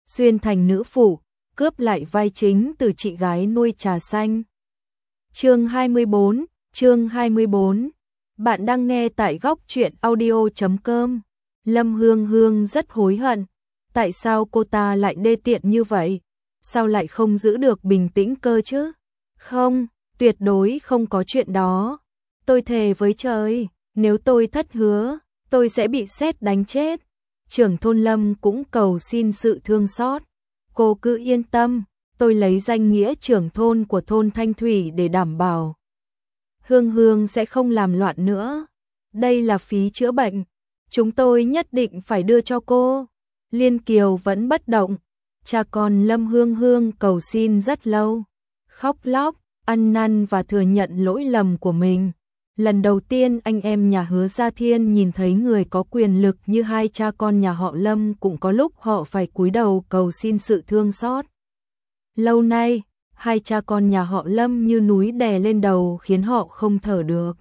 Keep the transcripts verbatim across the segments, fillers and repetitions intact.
xuyên thành nữ phụ, cướp lại vai chính từ chị gái nuôi trà xanh. Chương hai mươi bốn, chương hai mươi bốn. Bạn đang nghe tại góc truyện audio chấm com. Lâm Hương Hương rất hối hận, tại sao cô ta lại đê tiện như vậy? Sao lại không giữ được bình tĩnh cơ chứ? Không, tuyệt đối không có chuyện đó. Tôi thề với trời, nếu tôi thất hứa, tôi sẽ bị sét đánh chết. Trưởng thôn Lâm cũng cầu xin sự thương xót. Cô cứ yên tâm, tôi lấy danh nghĩa trưởng thôn của thôn Thanh Thủy để đảm bảo. Hương Hương sẽ không làm loạn nữa. Đây là phí chữa bệnh, chúng tôi nhất định phải đưa cho cô. Liên Kiều vẫn bất động. Cha con Lâm Hương Hương cầu xin rất lâu, khóc lóc, ăn năn và thừa nhận lỗi lầm của mình. Lần đầu tiên anh em nhà Hứa Gia Thiên nhìn thấy người có quyền lực như hai cha con nhà họ Lâm, cũng có lúc họ phải cúi đầu cầu xin sự thương xót. Lâu nay, hai cha con nhà họ Lâm như núi đè lên đầu khiến họ không thở được.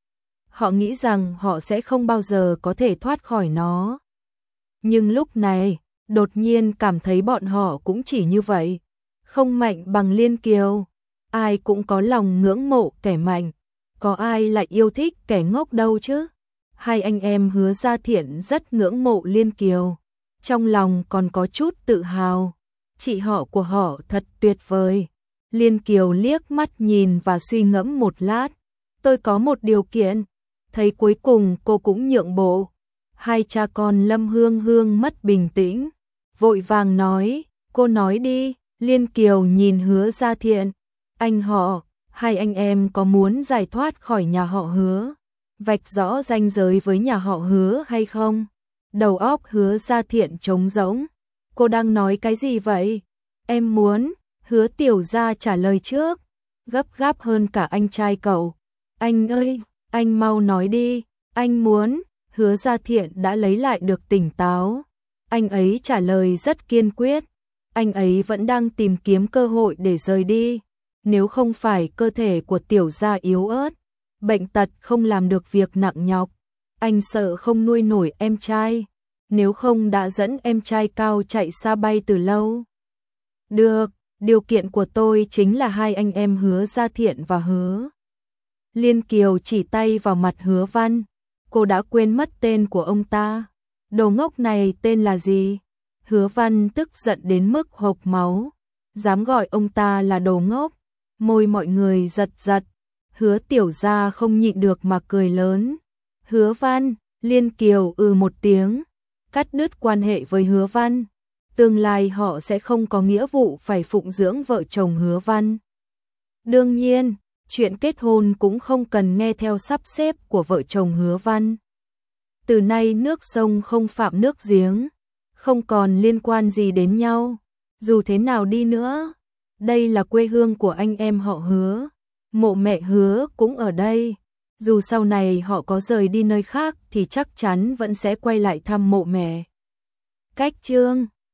Họ nghĩ rằng họ sẽ không bao giờ có thể thoát khỏi nó. Nhưng lúc này, đột nhiên cảm thấy bọn họ cũng chỉ như vậy, không mạnh bằng Liên Kiều. Ai cũng có lòng ngưỡng mộ kẻ mạnh, có ai lại yêu thích kẻ ngốc đâu chứ. Hai anh em Hứa Gia Thiện rất ngưỡng mộ Liên Kiều, trong lòng còn có chút tự hào. Chị họ của họ thật tuyệt vời. Liên Kiều liếc mắt nhìn và suy ngẫm một lát. Tôi có một điều kiện. Thấy cuối cùng cô cũng nhượng bộ. Hai cha con Lâm Hương Hương mất bình tĩnh, vội vàng nói, cô nói đi. Liên Kiều nhìn Hứa Gia Thiện. Anh họ, hai anh em có muốn giải thoát khỏi nhà họ Hứa, vạch rõ ranh giới với nhà họ Hứa hay không? Đầu óc Hứa Gia Thiện trống rỗng. Cô đang nói cái gì vậy? Em muốn. Hứa Tiểu Gia trả lời trước, gấp gáp hơn cả anh trai cậu. Anh ơi, anh mau nói đi, anh muốn. Hứa Gia Thiện đã lấy lại được tỉnh táo. Anh ấy trả lời rất kiên quyết. Anh ấy vẫn đang tìm kiếm cơ hội để rời đi. Nếu không phải cơ thể của Tiểu Gia yếu ớt, bệnh tật không làm được việc nặng nhọc, anh sợ không nuôi nổi em trai. Nếu không đã dẫn em trai cao chạy xa bay từ lâu. Được, điều kiện của tôi chính là hai anh em Hứa Gia Thiện và Hứa. Liên Kiều chỉ tay vào mặt Hứa Văn. Cô đã quên mất tên của ông ta. Đồ ngốc này tên là gì? Hứa Văn tức giận đến mức hộc máu. Dám gọi ông ta là đồ ngốc. Môi mọi người giật giật. Hứa Tiểu Gia không nhịn được mà cười lớn. Hứa Văn. Liên Kiều ừ một tiếng, cắt đứt quan hệ với Hứa Văn. Tương lai họ sẽ không có nghĩa vụ phải phụng dưỡng vợ chồng Hứa Văn. Đương nhiên, chuyện kết hôn cũng không cần nghe theo sắp xếp của vợ chồng Hứa Văn. Từ nay nước sông không phạm nước giếng, không còn liên quan gì đến nhau. Dù thế nào đi nữa, đây là quê hương của anh em họ Hứa. Mộ mẹ Hứa cũng ở đây. Dù sau này họ có rời đi nơi khác thì chắc chắn vẫn sẽ quay lại thăm mộ mẹ. Cách chương